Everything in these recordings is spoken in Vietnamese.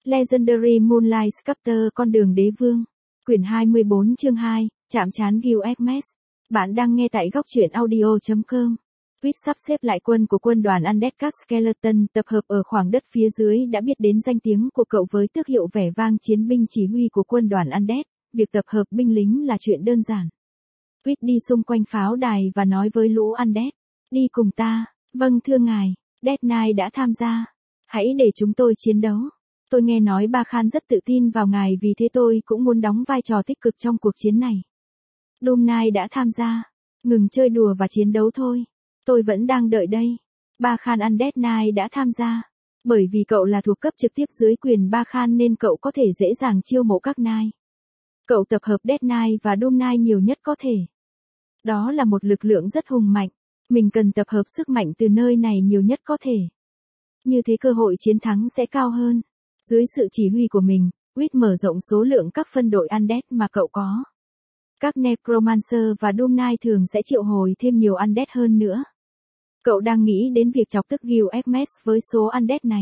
Legendary Moonlight Sculptor con đường đế vương. Quyển 24 chương 2, chạm trán Gilgamesh. Bạn đang nghe tại góc truyện audio.com. Tweet sắp xếp lại quân của quân đoàn Undead các Skeleton tập hợp ở khoảng đất phía dưới đã biết đến danh tiếng của cậu với tước hiệu vẻ vang chiến binh chỉ huy của quân đoàn Undead. Việc tập hợp binh lính là chuyện đơn giản. Tweet đi xung quanh pháo đài và nói với lũ Undead. Đi cùng ta. Vâng thưa ngài. Death Knight đã tham gia. Hãy để chúng tôi chiến đấu. Tôi nghe nói Ba Khan rất tự tin vào ngài, vì thế tôi cũng muốn đóng vai trò tích cực trong cuộc chiến này. Doom Knight đã tham gia. Ngừng chơi đùa và chiến đấu thôi. Tôi vẫn đang đợi đây. Ba Khan Undead Knight đã tham gia. Bởi vì cậu là thuộc cấp trực tiếp dưới quyền Ba Khan nên cậu có thể dễ dàng chiêu mộ các Knight. Cậu tập hợp Death Knight và Doom Knight nhiều nhất có thể. Đó là một lực lượng rất hùng mạnh. Mình cần tập hợp sức mạnh từ nơi này nhiều nhất có thể. Như thế cơ hội chiến thắng sẽ cao hơn. Dưới sự chỉ huy của mình, Wit mở rộng số lượng các phân đội Undead mà cậu có. Các Necromancer và Doom Knight thường sẽ triệu hồi thêm nhiều Undead hơn nữa. Cậu đang nghĩ đến việc chọc tức Gilgamesh với số Undead này.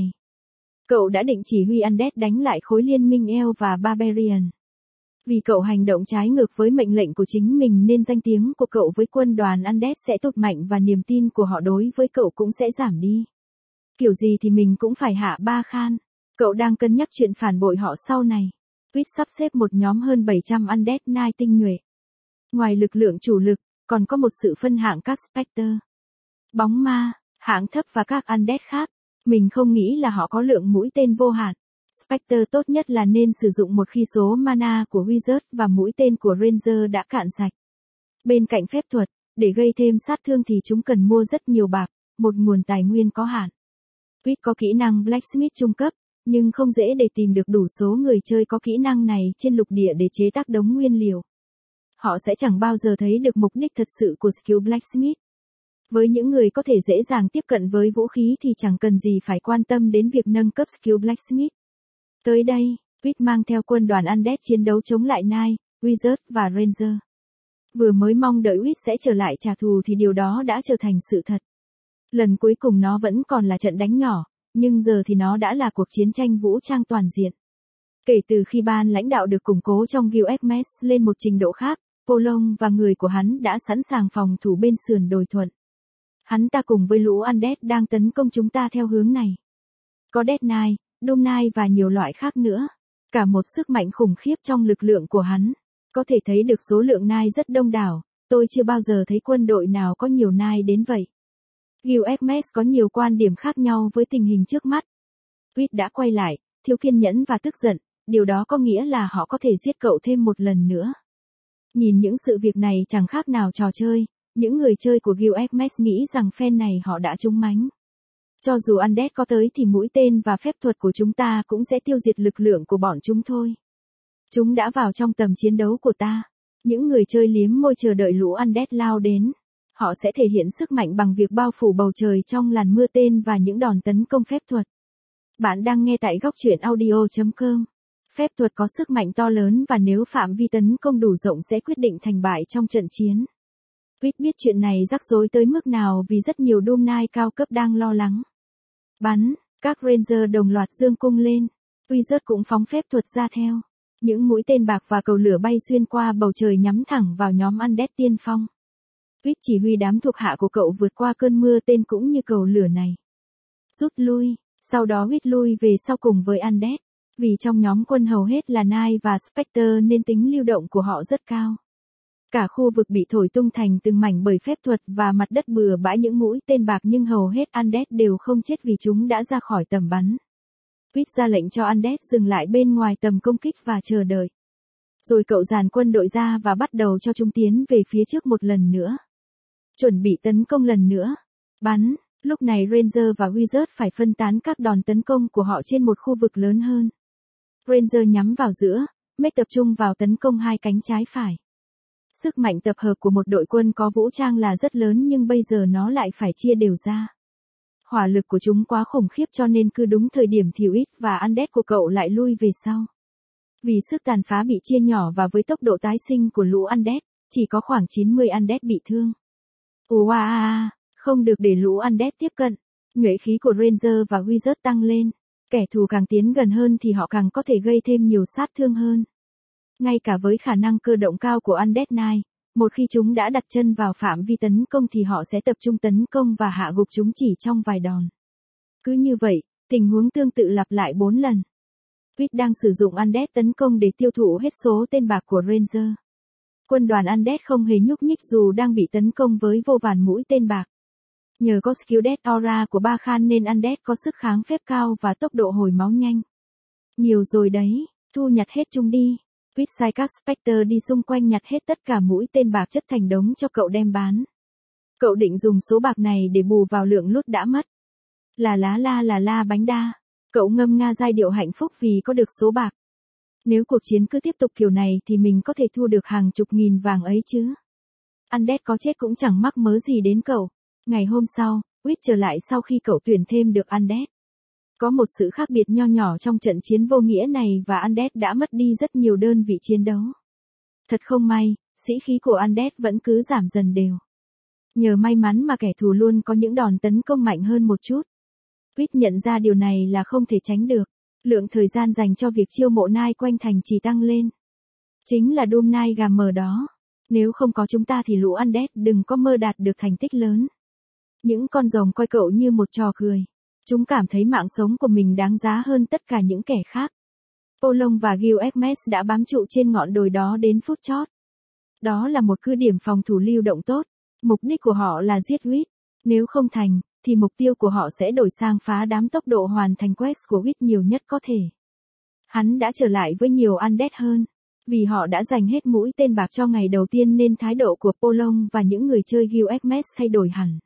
Cậu đã định chỉ huy Undead đánh lại khối liên minh Elf và Barbarian. Vì cậu hành động trái ngược với mệnh lệnh của chính mình nên danh tiếng của cậu với quân đoàn Undead sẽ tụt mạnh và niềm tin của họ đối với cậu cũng sẽ giảm đi. Kiểu gì thì mình cũng phải hạ Ba Khan. Cậu đang cân nhắc chuyện phản bội họ sau này. Tweet sắp xếp một nhóm hơn 700 Undead Knight tinh nhuệ. Ngoài lực lượng chủ lực, còn có một sự phân hạng các Spectre, bóng ma, hạng thấp và các Undead khác. Mình không nghĩ là họ có lượng mũi tên vô hạn. Spectre tốt nhất là nên sử dụng một khi số mana của Wizard và mũi tên của Ranger đã cạn sạch. Bên cạnh phép thuật, để gây thêm sát thương thì chúng cần mua rất nhiều bạc, một nguồn tài nguyên có hạn. Tweet có kỹ năng Blacksmith trung cấp, nhưng không dễ để tìm được đủ số người chơi có kỹ năng này trên lục địa để chế tác đống nguyên liệu. Họ sẽ chẳng bao giờ thấy được mục đích thật sự của skill Blacksmith. Với những người có thể dễ dàng tiếp cận với vũ khí thì chẳng cần gì phải quan tâm đến việc nâng cấp skill Blacksmith. Tới đây, Tweet mang theo quân đoàn Undead chiến đấu chống lại Knight, Wizard và Ranger. Vừa mới mong đợi Tweet sẽ trở lại trả thù thì điều đó đã trở thành sự thật. Lần cuối cùng nó vẫn còn là trận đánh nhỏ, nhưng giờ thì nó đã là cuộc chiến tranh vũ trang toàn diện. Kể từ khi ban lãnh đạo được củng cố trong Gilgamesh lên một trình độ khác, Polong và người của hắn đã sẵn sàng phòng thủ bên sườn đồi thuận. Hắn ta cùng với lũ Undead đang tấn công chúng ta theo hướng này. Có Death Knight, Doom Knight và nhiều loại khác nữa. Cả một sức mạnh khủng khiếp trong lực lượng của hắn. Có thể thấy được số lượng Knight rất đông đảo. Tôi chưa bao giờ thấy quân đội nào có nhiều Knight đến vậy. Gilgamesh có nhiều quan điểm khác nhau với tình hình trước mắt. Tweet đã quay lại, thiếu kiên nhẫn và tức giận. Điều đó có nghĩa là họ có thể giết cậu thêm một lần nữa. Nhìn những sự việc này chẳng khác nào trò chơi. Những người chơi của Gilgamesh nghĩ rằng phen này họ đã trúng mánh. Cho dù Undead có tới thì mũi tên và phép thuật của chúng ta cũng sẽ tiêu diệt lực lượng của bọn chúng thôi. Chúng đã vào trong tầm chiến đấu của ta. Những người chơi liếm môi chờ đợi lũ Undead lao đến. Họ sẽ thể hiện sức mạnh bằng việc bao phủ bầu trời trong làn mưa tên và những đòn tấn công phép thuật. Bạn đang nghe tại góc truyện audio.com. Phép thuật có sức mạnh to lớn và nếu phạm vi tấn công đủ rộng sẽ quyết định thành bại trong trận chiến. Tweet biết chuyện này rắc rối tới mức nào vì rất nhiều Doom Knight cao cấp đang lo lắng. Bắn, các Ranger đồng loạt giương cung lên. Wizard cũng phóng phép thuật ra theo. Những mũi tên bạc và cầu lửa bay xuyên qua bầu trời nhắm thẳng vào nhóm Undead tiên phong. Tweet chỉ huy đám thuộc hạ của cậu vượt qua cơn mưa tên cũng như cầu lửa này. Rút lui, sau đó Tweet lui về sau cùng với Undead. Vì trong nhóm quân hầu hết là Knight và Spectre nên tính lưu động của họ rất cao. Cả khu vực bị thổi tung thành từng mảnh bởi phép thuật và mặt đất bừa bãi những mũi tên bạc nhưng hầu hết Undead đều không chết vì chúng đã ra khỏi tầm bắn. Tweet ra lệnh cho Undead dừng lại bên ngoài tầm công kích và chờ đợi. Rồi cậu dàn quân đội ra và bắt đầu cho chúng tiến về phía trước một lần nữa. Chuẩn bị tấn công lần nữa. Bắn, lúc này Ranger và Wizard phải phân tán các đòn tấn công của họ trên một khu vực lớn hơn. Ranger nhắm vào giữa, Mech tập trung vào tấn công hai cánh trái phải. Sức mạnh tập hợp của một đội quân có vũ trang là rất lớn nhưng bây giờ nó lại phải chia đều ra. Hỏa lực của chúng quá khủng khiếp cho nên cứ đúng thời điểm thì Wit và Undead của cậu lại lui về sau. Vì sức tàn phá bị chia nhỏ và với tốc độ tái sinh của lũ Undead, chỉ có khoảng 90 Undead bị thương. Không được để lũ Undead tiếp cận. Nhuệ khí của Ranger và Wizard tăng lên. Kẻ thù càng tiến gần hơn thì họ càng có thể gây thêm nhiều sát thương hơn. Ngay cả với khả năng cơ động cao của Undead Knight, một khi chúng đã đặt chân vào phạm vi tấn công thì họ sẽ tập trung tấn công và hạ gục chúng chỉ trong vài đòn. Cứ như vậy, tình huống tương tự lặp lại 4 lần. Wit đang sử dụng Undead tấn công để tiêu thụ hết số tên bạc của Ranger. Quân đoàn Undead không hề nhúc nhích dù đang bị tấn công với vô vàn mũi tên bạc. Nhờ có skill Death Aura của Ba Khan nên Undead có sức kháng phép cao và tốc độ hồi máu nhanh. Nhiều rồi đấy, thu nhặt hết chúng đi. Wit sai các Spectre đi xung quanh nhặt hết tất cả mũi tên bạc chất thành đống cho cậu đem bán. Cậu định dùng số bạc này để bù vào lượng lút đã mất. Là la bánh đa. Cậu ngâm nga giai điệu hạnh phúc vì có được số bạc. Nếu cuộc chiến cứ tiếp tục kiểu này thì mình có thể thu được hàng chục nghìn vàng ấy chứ. Undead có chết cũng chẳng mắc mớ gì đến cậu. Ngày hôm sau, Wit trở lại sau khi cậu tuyển thêm được Undead. Có một sự khác biệt nho nhỏ trong trận chiến vô nghĩa này và Undead đã mất đi rất nhiều đơn vị chiến đấu. Thật không may, sĩ khí của Undead vẫn cứ giảm dần đều. Nhờ may mắn mà kẻ thù luôn có những đòn tấn công mạnh hơn một chút. Wit nhận ra điều này là không thể tránh được. Lượng thời gian dành cho việc chiêu mộ nai quanh thành chỉ tăng lên. Chính là Doom Knight gà mờ đó. Nếu không có chúng ta thì lũ Undead đừng có mơ đạt được thành tích lớn. Những con rồng coi cậu như một trò cười. Chúng cảm thấy mạng sống của mình đáng giá hơn tất cả những kẻ khác. Polong và Gilgamesh đã bám trụ trên ngọn đồi đó đến phút chót. Đó là một cứ điểm phòng thủ lưu động tốt. Mục đích của họ là giết Wit. Nếu không thành, thì mục tiêu của họ sẽ đổi sang phá đám tốc độ hoàn thành quest của Wit nhiều nhất có thể. Hắn đã trở lại với nhiều Undead hơn. Vì họ đã dành hết mũi tên bạc cho ngày đầu tiên nên thái độ của Polong và những người chơi Gilgamesh thay đổi hẳn.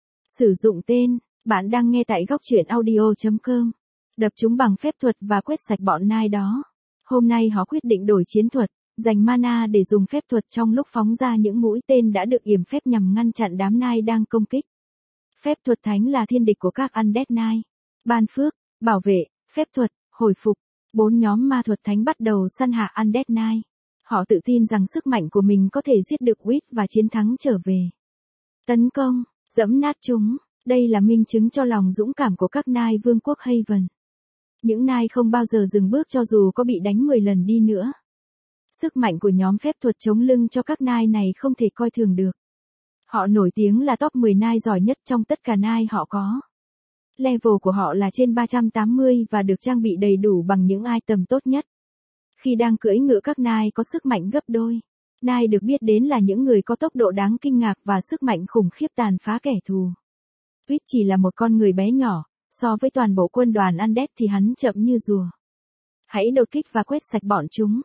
Sử dụng tên, bạn đang nghe tại góc truyện audio.com. Đập chúng bằng phép thuật và quét sạch bọn nai đó. Hôm nay họ quyết định đổi chiến thuật, dành mana để dùng phép thuật trong lúc phóng ra những mũi tên đã được yểm phép nhằm ngăn chặn đám nai đang công kích. Phép thuật thánh là thiên địch của các Undead Knight. Ban phước, bảo vệ, phép thuật, hồi phục. 4 nhóm ma thuật thánh bắt đầu săn hạ Undead Knight. Họ tự tin rằng sức mạnh của mình có thể giết được Wit và chiến thắng trở về. Tấn công, dẫm nát chúng. Đây là minh chứng cho lòng dũng cảm của các nai vương quốc Haven. Những nai không bao giờ dừng bước cho dù có bị đánh 10 lần đi nữa. Sức mạnh của nhóm phép thuật chống lưng cho các nai này không thể coi thường được. Họ nổi tiếng là top 10 nai giỏi nhất trong tất cả nai họ có. Level của họ là trên 380 và được trang bị đầy đủ bằng những item tốt nhất. Khi đang cưỡi ngựa các nai có sức mạnh gấp đôi. Nai được biết đến là những người có tốc độ đáng kinh ngạc và sức mạnh khủng khiếp tàn phá kẻ thù. Wit chỉ là một con người bé nhỏ, so với toàn bộ quân đoàn Undead thì hắn chậm như rùa. Hãy đột kích và quét sạch bọn chúng.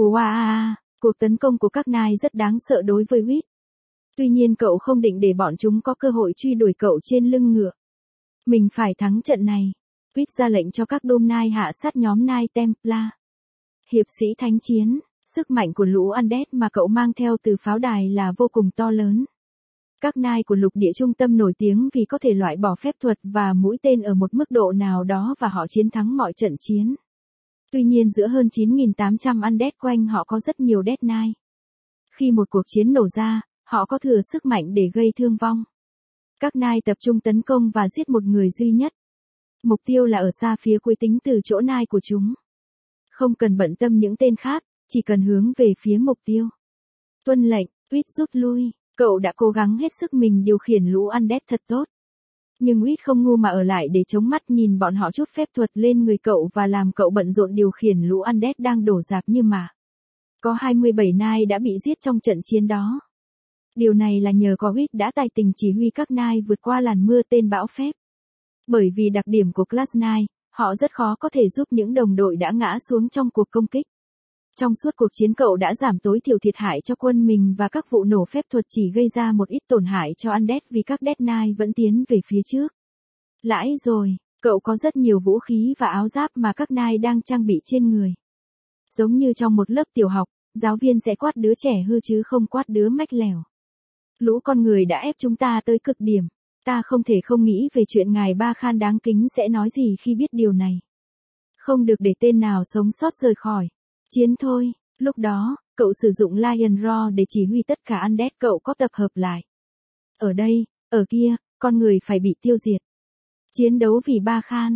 Cuộc tấn công của các nai rất đáng sợ đối với Wit. Tuy nhiên cậu không định để bọn chúng có cơ hội truy đuổi cậu trên lưng ngựa. Mình phải thắng trận này. Wit ra lệnh cho các Doom Knight hạ sát nhóm Knight Templar. Hiệp sĩ thánh chiến, sức mạnh của lũ Undead mà cậu mang theo từ pháo đài là vô cùng to lớn. Các Knight của lục địa trung tâm nổi tiếng vì có thể loại bỏ phép thuật và mũi tên ở một mức độ nào đó và họ chiến thắng mọi trận chiến. Tuy nhiên giữa hơn 9.800 Undead quanh họ có rất nhiều Dead Knight. Khi một cuộc chiến nổ ra, họ có thừa sức mạnh để gây thương vong. Các Knight tập trung tấn công và giết một người duy nhất. Mục tiêu là ở xa phía cuối tính từ chỗ Knight của chúng. Không cần bận tâm những tên khác, chỉ cần hướng về phía mục tiêu. Tuân lệnh, Wit rút lui. Cậu đã cố gắng hết sức mình điều khiển lũ Undead thật tốt. Nhưng Wit không ngu mà ở lại để chống mắt nhìn bọn họ trút phép thuật lên người cậu và làm cậu bận rộn điều khiển lũ Undead đang đổ rạp như mà. Có 27 Knight đã bị giết trong trận chiến đó. Điều này là nhờ có Wit đã tài tình chỉ huy các Knight vượt qua làn mưa tên bão phép. Bởi vì đặc điểm của Class Knight, họ rất khó có thể giúp những đồng đội đã ngã xuống trong cuộc công kích. Trong suốt cuộc chiến cậu đã giảm tối thiểu thiệt hại cho quân mình và các vụ nổ phép thuật chỉ gây ra một ít tổn hại cho Undead vì các Dead Knight vẫn tiến về phía trước. Lãi rồi, cậu có rất nhiều vũ khí và áo giáp mà các Knight đang trang bị trên người. Giống như trong một lớp tiểu học, giáo viên sẽ quát đứa trẻ hư chứ không quát đứa mách lèo. Lũ con người đã ép chúng ta tới cực điểm. Ta không thể không nghĩ về chuyện ngài Ba Khan đáng kính sẽ nói gì khi biết điều này. Không được để tên nào sống sót rời khỏi. Chiến thôi, lúc đó, cậu sử dụng Lion Roar để chỉ huy tất cả Undead cậu có tập hợp lại. Ở đây, ở kia, con người phải bị tiêu diệt. Chiến đấu vì Ba Khan.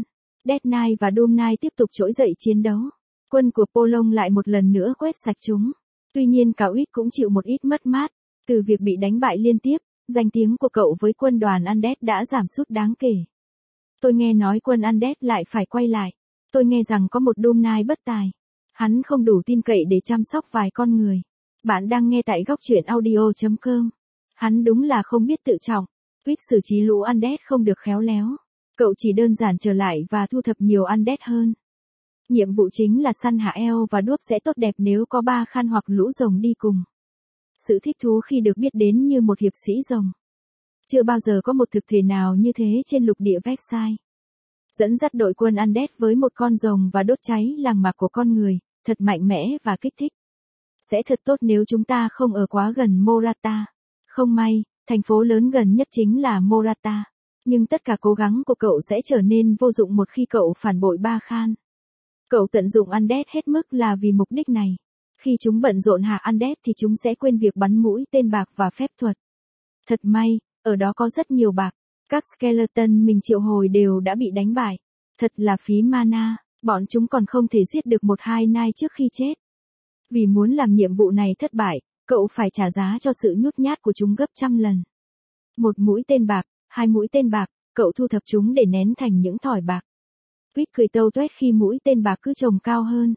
Death Knight và Doom Knight tiếp tục trỗi dậy chiến đấu. Quân của Polong lại một lần nữa quét sạch chúng. Tuy nhiên cả Wit cũng chịu một ít mất mát. Từ việc bị đánh bại liên tiếp, danh tiếng của cậu với quân đoàn Undead đã giảm sút đáng kể. Tôi nghe nói quân Undead lại phải quay lại. Tôi nghe rằng có một Doom Knight bất tài. Hắn không đủ tin cậy để chăm sóc vài con người. Bạn đang nghe tại góc truyện audio.com. Hắn đúng là không biết tự trọng. Wit xử trí lũ Undead không được khéo léo. Cậu chỉ đơn giản trở lại và thu thập nhiều Undead hơn. Nhiệm vụ chính là săn hạ eo và đuốc sẽ tốt đẹp nếu có 3 khan hoặc lũ rồng đi cùng. Sự thích thú khi được biết đến như một hiệp sĩ rồng. Chưa bao giờ có một thực thể nào như thế trên lục địa Vexai. Dẫn dắt đội quân Undead với một con rồng và đốt cháy làng mạc của con người, thật mạnh mẽ và kích thích. Sẽ thật tốt nếu chúng ta không ở quá gần Morata. Không may, thành phố lớn gần nhất chính là Morata. Nhưng tất cả cố gắng của cậu sẽ trở nên vô dụng một khi cậu phản bội Ba Khan. Cậu tận dụng Undead hết mức là vì mục đích này. Khi chúng bận rộn hạ Undead thì chúng sẽ quên việc bắn mũi tên bạc và phép thuật. Thật may, ở đó có rất nhiều bạc. Các skeleton mình triệu hồi đều đã bị đánh bại. Thật là phí mana, bọn chúng còn không thể giết được 1-2 knight trước khi chết. Vì muốn làm nhiệm vụ này thất bại, cậu phải trả giá cho sự nhút nhát của chúng gấp trăm lần. 1 mũi tên bạc, 2 mũi tên bạc, cậu thu thập chúng để nén thành những thỏi bạc. Wit cười tâu tuét khi mũi tên bạc cứ trồng cao hơn.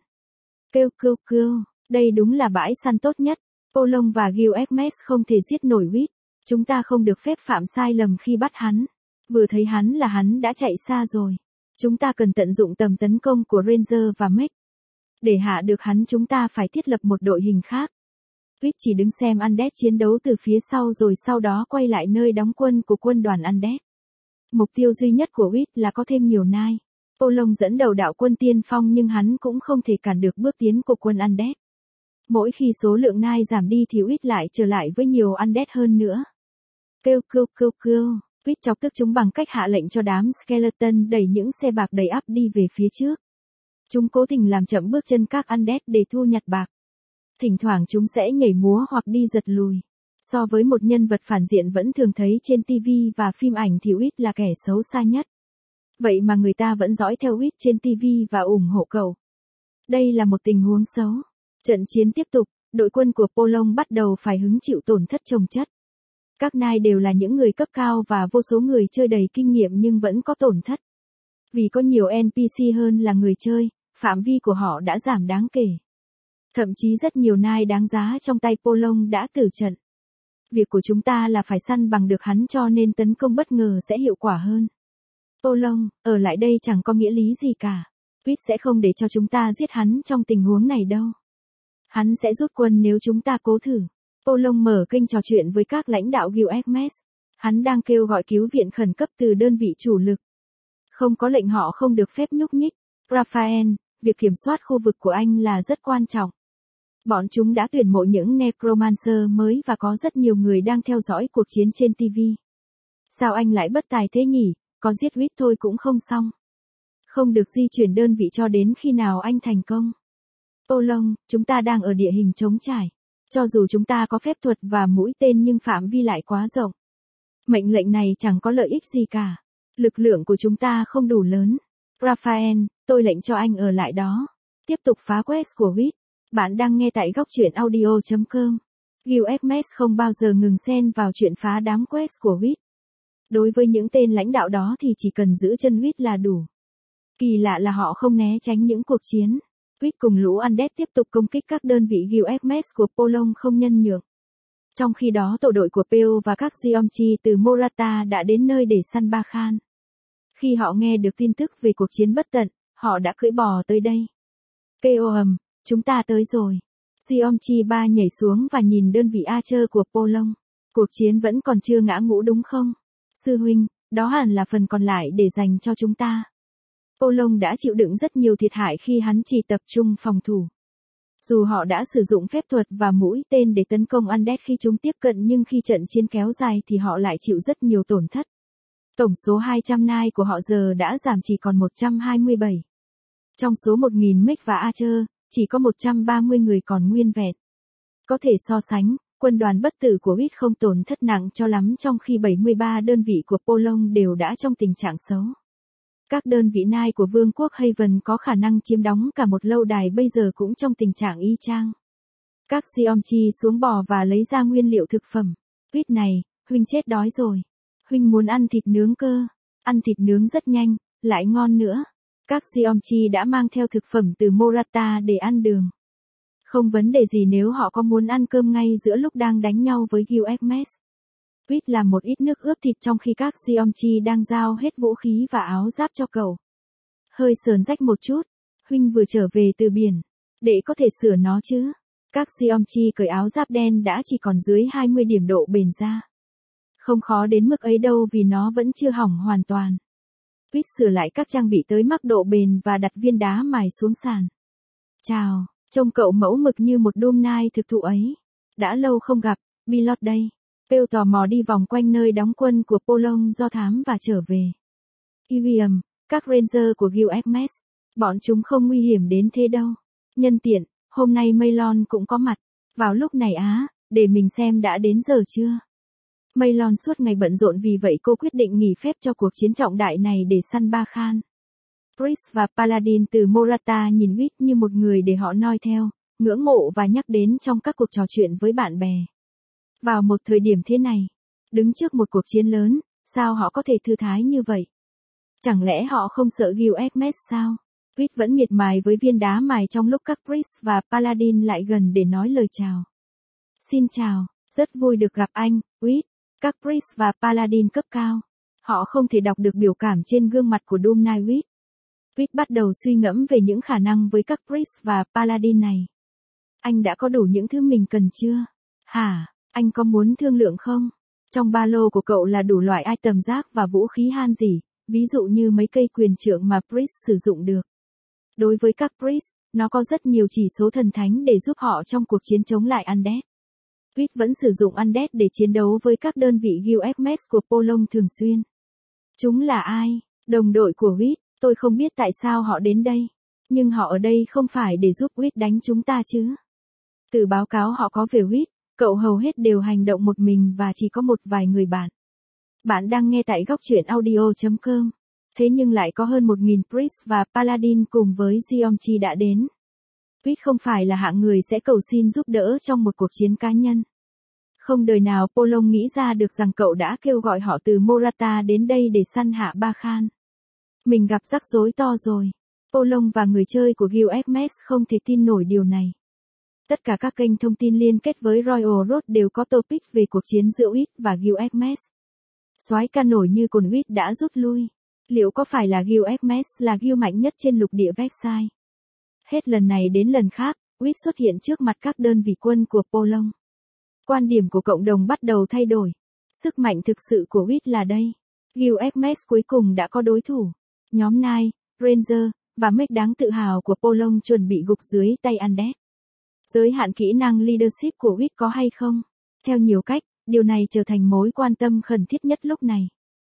Kêu, đây đúng là bãi săn tốt nhất. Polong và Gilgamesh không thể giết nổi Wit. Chúng ta không được phép phạm sai lầm khi bắt hắn. Vừa thấy hắn là hắn đã chạy xa rồi. Chúng ta cần tận dụng tầm tấn công của Ranger và Mech. Để hạ được hắn chúng ta phải thiết lập một đội hình khác. Wit chỉ đứng xem Undead chiến đấu từ phía sau rồi sau đó quay lại nơi đóng quân của quân đoàn Undead. Mục tiêu duy nhất của Wit là có thêm nhiều knight. Polong dẫn đầu đạo quân tiên phong nhưng hắn cũng không thể cản được bước tiến của quân Undead. Mỗi khi số lượng knight giảm đi thì Wit lại trở lại với nhiều Undead hơn nữa. Kêu. Wit chọc tức chúng bằng cách hạ lệnh cho đám skeleton đẩy những xe bạc đầy ắp đi về phía trước. Chúng cố tình làm chậm bước chân các Undead để thu nhặt bạc. Thỉnh thoảng chúng sẽ nhảy múa hoặc đi giật lùi. So với một nhân vật phản diện vẫn thường thấy trên TV và phim ảnh thì Wit là kẻ xấu xa nhất. Vậy mà người ta vẫn dõi theo Wit trên TV và ủng hộ cậu. Đây là một tình huống xấu. Trận chiến tiếp tục, đội quân của Polong bắt đầu phải hứng chịu tổn thất chồng chất. Các knight đều là những người cấp cao và vô số người chơi đầy kinh nghiệm nhưng vẫn có tổn thất. Vì có nhiều NPC hơn là người chơi, phạm vi của họ đã giảm đáng kể. Thậm chí rất nhiều knight đáng giá trong tay Polong đã tử trận. Việc của chúng ta là phải săn bằng được hắn cho nên tấn công bất ngờ sẽ hiệu quả hơn. Polong, ở lại đây chẳng có nghĩa lý gì cả. Wit sẽ không để cho chúng ta giết hắn trong tình huống này đâu. Hắn sẽ rút quân nếu chúng ta cố thử. Polong mở kênh trò chuyện với các lãnh đạo Gilgamesh. Hắn đang kêu gọi cứu viện khẩn cấp từ đơn vị chủ lực. Không có lệnh họ không được phép nhúc nhích. Raphael, việc kiểm soát khu vực của anh là rất quan trọng. Bọn chúng đã tuyển mộ những Necromancer mới và có rất nhiều người đang theo dõi cuộc chiến trên TV. Sao anh lại bất tài thế nhỉ, có giết Wit thôi cũng không xong. Không được di chuyển đơn vị cho đến khi nào anh thành công. Polong, chúng ta đang ở địa hình trống trải. Cho dù chúng ta có phép thuật và mũi tên nhưng phạm vi lại quá rộng. Mệnh lệnh này chẳng có lợi ích gì cả. Lực lượng của chúng ta không đủ lớn. Raphael, tôi lệnh cho anh ở lại đó. Tiếp tục phá quest của Wit. Bạn đang nghe tại góc truyện audio.com. Gilgamesh không bao giờ ngừng xen vào chuyện phá đám quest của Wit. Đối với những tên lãnh đạo đó thì chỉ cần giữ chân Wit là đủ. Kỳ lạ là họ không né tránh những cuộc chiến. Wit cùng lũ Undead tiếp tục công kích các đơn vị Gilgamesh của Polong không nhân nhượng. Trong khi đó tổ đội của Peo và các Geomchi từ Morata đã đến nơi để săn Ba Khan. Khi họ nghe được tin tức về cuộc chiến bất tận, họ đã cưỡi bò tới đây. Kêu ầm, chúng ta tới rồi. Geomchi 3 nhảy xuống và nhìn đơn vị Archer của Polong. Cuộc chiến vẫn còn chưa ngã ngũ đúng không? Sư huynh, đó hẳn là phần còn lại để dành cho chúng ta. Polong đã chịu đựng rất nhiều thiệt hại khi hắn chỉ tập trung phòng thủ. Dù họ đã sử dụng phép thuật và mũi tên để tấn công Undead khi chúng tiếp cận nhưng khi trận chiến kéo dài thì họ lại chịu rất nhiều tổn thất. Tổng số 200 knight của họ giờ đã giảm chỉ còn 127. Trong số 1.000 mech và Archer, chỉ có 130 người còn nguyên vẹn. Có thể so sánh, quân đoàn bất tử của Wit không tổn thất nặng cho lắm trong khi 73 đơn vị của Polong đều đã trong tình trạng xấu. Các đơn vị nai của Vương quốc Haven có khả năng chiếm đóng cả một lâu đài bây giờ cũng trong tình trạng y chang. Các Xiomchi xuống bò và lấy ra nguyên liệu thực phẩm. Huyết này, huynh chết đói rồi. Huynh muốn ăn thịt nướng cơ. Ăn thịt nướng rất nhanh, lại ngon nữa. Các Xiomchi đã mang theo thực phẩm từ Morata để ăn đường. Không vấn đề gì nếu họ có muốn ăn cơm ngay giữa lúc đang đánh nhau với Gilgamesh. Huyết làm một ít nước ướp thịt trong khi các Xiomchi đang giao hết vũ khí và áo giáp cho cậu. Hơi sờn rách một chút. Huynh vừa trở về từ biển. Để có thể sửa nó chứ. Các Xiomchi cởi áo giáp đen đã chỉ còn dưới 20 điểm độ bền ra. Không khó đến mức ấy đâu vì nó vẫn chưa hỏng hoàn toàn. Huyết sửa lại các trang bị tới mức độ bền và đặt viên đá mài xuống sàn. Chào, trông cậu mẫu mực như một đôm nai thực thụ ấy. Đã lâu không gặp, Pilot đây. Pale tò mò đi vòng quanh nơi đóng quân của Polong do thám và trở về. Irium, các Ranger của Gilgamesh. Bọn chúng không nguy hiểm đến thế đâu. Nhân tiện, hôm nay Maylon cũng có mặt. Vào lúc này để mình xem đã đến giờ chưa. Maylon suốt ngày bận rộn vì vậy cô quyết định nghỉ phép cho cuộc chiến trọng đại này để săn Ba Khan. Priest và Paladin từ Morata nhìn Huyết như một người để họ noi theo, ngưỡng mộ và nhắc đến trong các cuộc trò chuyện với bạn bè. Vào một thời điểm thế này, đứng trước một cuộc chiến lớn, sao họ có thể thư thái như vậy? Chẳng lẽ họ không sợ Gilgamesh sao? Huyết vẫn miệt mài với viên đá mài trong lúc các Priest và Paladin lại gần để nói lời chào. Xin chào, rất vui được gặp anh, Huyết. Các Priest và Paladin cấp cao. Họ không thể đọc được biểu cảm trên gương mặt của Doom Knight Huyết. Huyết bắt đầu suy ngẫm về những khả năng với các Priest và Paladin này. Anh đã có đủ những thứ mình cần chưa? Hả, anh có muốn thương lượng không? Trong ba lô của cậu là đủ loại item rác và vũ khí han gì, ví dụ như mấy cây quyền trượng mà Priest sử dụng được. Đối với các Priest, nó có rất nhiều chỉ số thần thánh để giúp họ trong cuộc chiến chống lại Undead. Huyết vẫn sử dụng Undead để chiến đấu với các đơn vị Gilgamesh của Polong thường xuyên. Chúng là ai? Đồng đội của Huyết, tôi không biết tại sao họ đến đây. Nhưng họ ở đây không phải để giúp Huyết đánh chúng ta chứ. Từ báo cáo họ có về Huyết, cậu hầu hết đều hành động một mình và chỉ có một vài người bạn. Bạn đang nghe tại góc truyện audio.com. Thế nhưng lại có hơn 1.000 Priest và Paladin cùng với Xiomchi đã đến. Huyết không phải là hạng người sẽ cầu xin giúp đỡ trong một cuộc chiến cá nhân. Không đời nào Polong nghĩ ra được rằng cậu đã kêu gọi họ từ Morata đến đây để săn hạ Ba Khan. Mình gặp rắc rối to rồi. Polong và người chơi của Gilgamesh không thể tin nổi điều này. Tất cả các kênh thông tin liên kết với Royal Road đều có topic về cuộc chiến giữa Huyết và Gilgamesh. Soái ca nổi như cồn Huyết đã rút lui. Liệu có phải là Gilgamesh là Gil mạnh nhất trên lục địa Vexai? Hết lần này đến lần khác, Huyết xuất hiện trước mặt các đơn vị quân của Polong. Quan điểm của cộng đồng bắt đầu thay đổi. Sức mạnh thực sự của Huyết là đây. Gilgamesh cuối cùng đã có đối thủ. Nhóm Knight, Ranger, và Mech đáng tự hào của Polong chuẩn bị gục dưới tay Undead. Giới hạn kỹ năng leadership của Huyết có hay không? Theo nhiều cách, điều này trở thành mối quan tâm khẩn thiết nhất lúc này.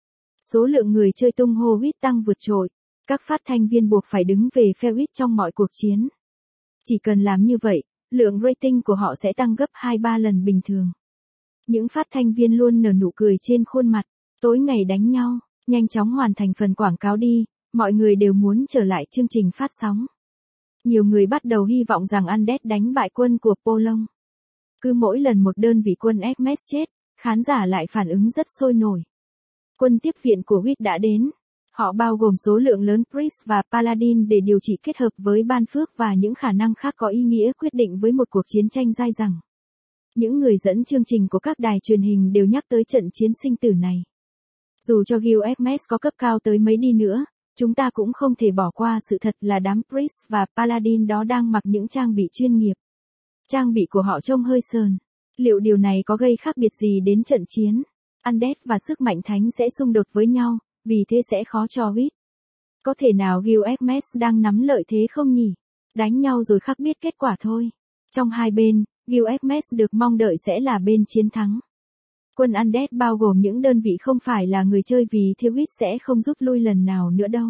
Số lượng người chơi tung hô Huyết tăng vượt trội. Các phát thanh viên buộc phải đứng về phe Huyết trong mọi cuộc chiến. Chỉ cần làm như vậy, lượng rating của họ sẽ tăng gấp 2-3 lần bình thường. Những phát thanh viên luôn nở nụ cười trên khuôn mặt. Tối ngày đánh nhau, nhanh chóng hoàn thành phần quảng cáo đi, mọi người đều muốn trở lại chương trình phát sóng. Nhiều người bắt đầu hy vọng rằng Undead đánh bại quân của Polong. Cứ mỗi lần một đơn vị quân Gilgamesh chết, khán giả lại phản ứng rất sôi nổi. Quân tiếp viện của Huyết đã đến. Họ bao gồm số lượng lớn Priest và Paladin để điều trị kết hợp với ban phước và những khả năng khác có ý nghĩa quyết định với một cuộc chiến tranh dai dẳng. Những người dẫn chương trình của các đài truyền hình đều nhắc tới trận chiến sinh tử này. Dù cho Gilgamesh có cấp cao tới mấy đi nữa, chúng ta cũng không thể bỏ qua sự thật là đám Priest và Paladin đó đang mặc những trang bị chuyên nghiệp. Trang bị của họ trông hơi sờn. Liệu điều này có gây khác biệt gì đến trận chiến? Undead và sức mạnh thánh sẽ xung đột với nhau, vì thế sẽ khó cho Huyết. Có thể nào Gilgamesh đang nắm lợi thế không nhỉ? Đánh nhau rồi khắc biết kết quả thôi. Trong hai bên, Gilgamesh được mong đợi sẽ là bên chiến thắng. Quân Undead bao gồm những đơn vị không phải là người chơi vì thế Huyết sẽ không rút lui lần nào nữa đâu.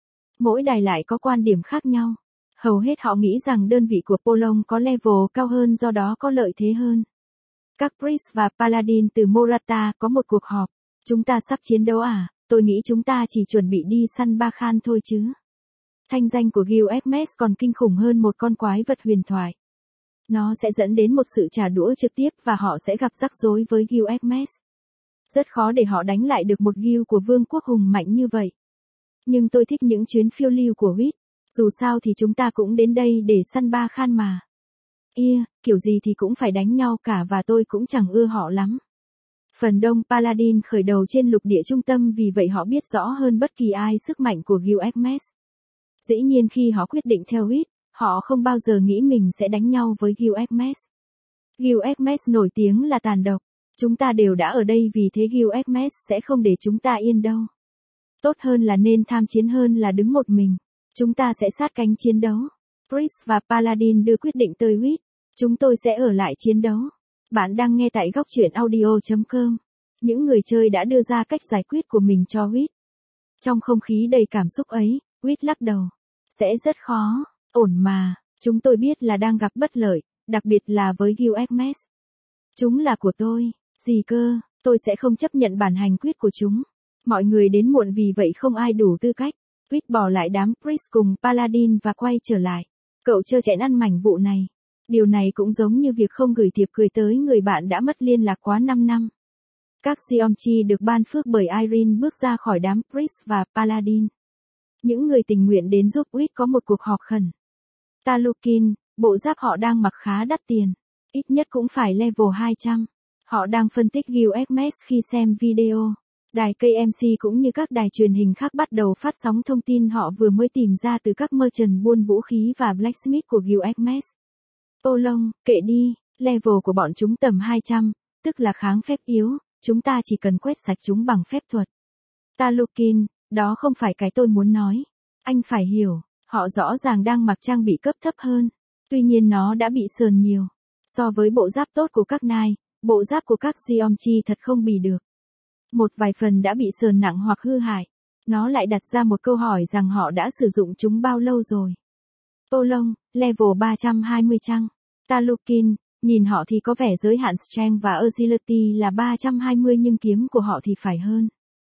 Mỗi đài lại có quan điểm khác nhau. Hầu hết họ nghĩ rằng đơn vị của Polong có level cao hơn do đó có lợi thế hơn. Các Priest và Paladin từ Morata có một cuộc họp. Chúng ta sắp chiến đấu à? tôi nghĩ chúng ta chỉ chuẩn bị đi săn Ba Khan thôi chứ. Thanh danh của Gil Hermes còn kinh khủng hơn một con quái vật huyền thoại. Nó sẽ dẫn đến một sự trả đũa trực tiếp và họ sẽ gặp rắc rối với Gil Hermes. Rất khó để họ đánh lại được một Gil của vương quốc hùng mạnh như vậy. Nhưng tôi thích những chuyến phiêu lưu của Huyết. Dù sao thì chúng ta cũng đến đây để săn Ba Khan mà. Kiểu gì thì cũng phải đánh nhau cả và tôi cũng chẳng ưa họ lắm. Phần đông Paladin khởi đầu trên lục địa trung tâm vì vậy họ biết rõ hơn bất kỳ ai sức mạnh của Gil Hermes. Dĩ nhiên khi họ quyết định theo Huyết, họ không bao giờ nghĩ mình sẽ đánh nhau với Gil Hermes. Gil Hermes nổi tiếng là tàn độc. Chúng ta đều đã ở đây vì thế Gil Hermes sẽ không để chúng ta yên đâu. Tốt hơn là nên tham chiến hơn là đứng một mình. Chúng ta sẽ sát cánh chiến đấu. Priest và Paladin đưa quyết định tới Huyết. Chúng tôi sẽ ở lại chiến đấu. Bạn đang nghe tại góc truyện audio.com. Những người chơi đã đưa ra cách giải quyết của mình cho Huyết. Trong không khí đầy cảm xúc ấy, Huyết lắc đầu. Sẽ rất khó. Ổn mà. Chúng tôi biết là đang gặp bất lợi, đặc biệt là với Gil Hermes. Chúng là của tôi. Gì cơ, tôi sẽ không chấp nhận bản hành quyết của chúng. Mọi người đến muộn vì vậy không ai đủ tư cách. Huyết bỏ lại đám Priest cùng Paladin và quay trở lại. Cậu trơ trẽn ăn mảnh vụ này. Điều này cũng giống như việc không gửi thiệp cười tới người bạn đã mất liên lạc quá 5 năm. Các Xiomchi được ban phước bởi Irene bước ra khỏi đám Priest và Paladin. Những người tình nguyện đến giúp Huyết có một cuộc họp khẩn. Talukin, bộ giáp họ đang mặc khá đắt tiền. Ít nhất cũng phải level 200. Họ đang phân tích Gil Hermes khi xem video. Đài KMC cũng như các đài truyền hình khác bắt đầu phát sóng thông tin họ vừa mới tìm ra từ các merchant buôn vũ khí và blacksmith của Gil Hermes. Ô lông, kệ đi, level của bọn chúng tầm 200, tức là kháng phép yếu, chúng ta chỉ cần quét sạch chúng bằng phép thuật. Talukin, đó không phải cái tôi muốn nói. Anh phải hiểu, họ rõ ràng đang mặc trang bị cấp thấp hơn. Tuy nhiên nó đã bị sờn nhiều. So với bộ giáp tốt của các nai, bộ giáp của các Xiomchi thật không bì được. Một vài phần đã bị sờn nặng hoặc hư hại. Nó lại đặt ra một câu hỏi rằng họ đã sử dụng chúng bao lâu rồi. Ô lông, level 320 chăng? Talukin, nhìn họ thì có vẻ giới hạn strength và agility là 320 nhưng kiếm của họ thì phải hơn.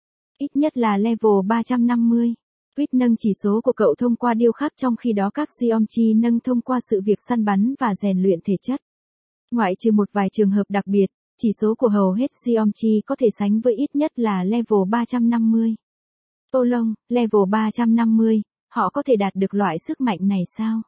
Ít nhất là level 350. Huyết nâng chỉ số của cậu thông qua điêu khắc trong khi đó các Xiomchi nâng thông qua sự việc săn bắn và rèn luyện thể chất. Ngoại trừ một vài trường hợp đặc biệt, chỉ số của hầu hết Xiomchi có thể sánh với ít nhất là level 350. Ô lông, level 350, họ có thể đạt được loại sức mạnh này sao?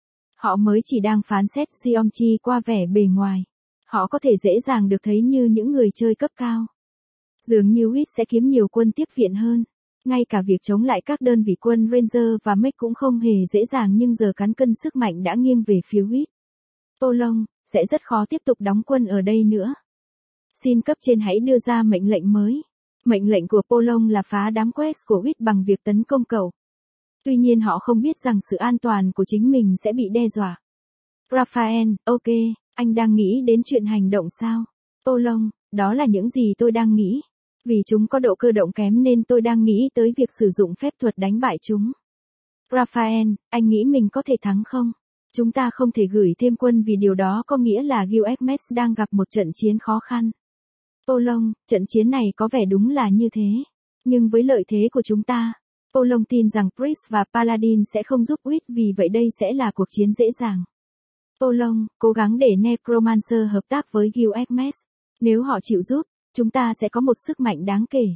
Họ mới chỉ đang phán xét Xiomchi qua vẻ bề ngoài. Họ có thể dễ dàng được thấy như những người chơi cấp cao. Dường như Huyết sẽ kiếm nhiều quân tiếp viện hơn. Ngay cả việc chống lại các đơn vị quân Ranger và Mech cũng không hề dễ dàng nhưng giờ cán cân sức mạnh đã nghiêng về phía Huyết. Ô lông, sẽ rất khó tiếp tục đóng quân ở đây nữa. Xin cấp trên hãy đưa ra mệnh lệnh mới. Mệnh lệnh của Polong là phá đám quest của Huyết bằng việc tấn công cậu. Tuy nhiên họ không biết rằng sự an toàn của chính mình sẽ bị đe dọa. Raphael, ok, anh đang nghĩ đến chuyện hành động sao? Polong, đó là những gì tôi đang nghĩ. Vì chúng có độ cơ động kém nên tôi đang nghĩ tới việc sử dụng phép thuật đánh bại chúng. Raphael, anh nghĩ mình có thể thắng không? Chúng ta không thể gửi thêm quân vì điều đó có nghĩa là Gil Hermes đang gặp một trận chiến khó khăn. Polong, trận chiến này có vẻ đúng là như thế. Nhưng với lợi thế của chúng ta, Polong tin rằng Priest và Paladin sẽ không giúp Huyết vì vậy đây sẽ là cuộc chiến dễ dàng. Polong, cố gắng để Necromancer hợp tác với Gil Hermes. Nếu họ chịu giúp, chúng ta sẽ có một sức mạnh đáng kể.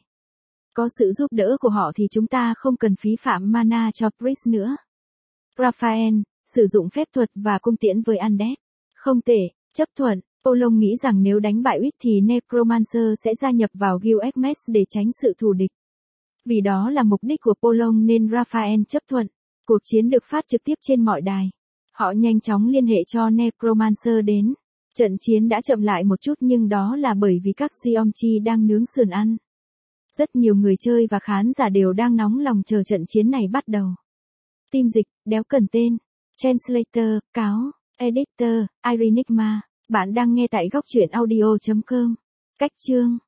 Có sự giúp đỡ của họ thì chúng ta không cần phí phạm mana cho Priest nữa. Raphael, sử dụng phép thuật và cung tiễn với Undead. Không tệ, chấp thuận. Polong nghĩ rằng nếu đánh bại Huyết thì Necromancer sẽ gia nhập vào Gil Hermes để tránh sự thù địch. Vì đó là mục đích của Polong nên Raphael chấp thuận. Cuộc chiến được phát trực tiếp trên mọi đài. Họ nhanh chóng liên hệ cho Necromancer đến. Trận chiến đã chậm lại một chút nhưng đó là bởi vì các Xiomchi đang nướng sườn ăn. Rất nhiều người chơi và khán giả đều đang nóng lòng chờ trận chiến này bắt đầu. Team dịch, đéo cần tên. Translator, cáo, Editor, Irenigma. Bạn đang nghe tại góc truyện audio.com. Cách chương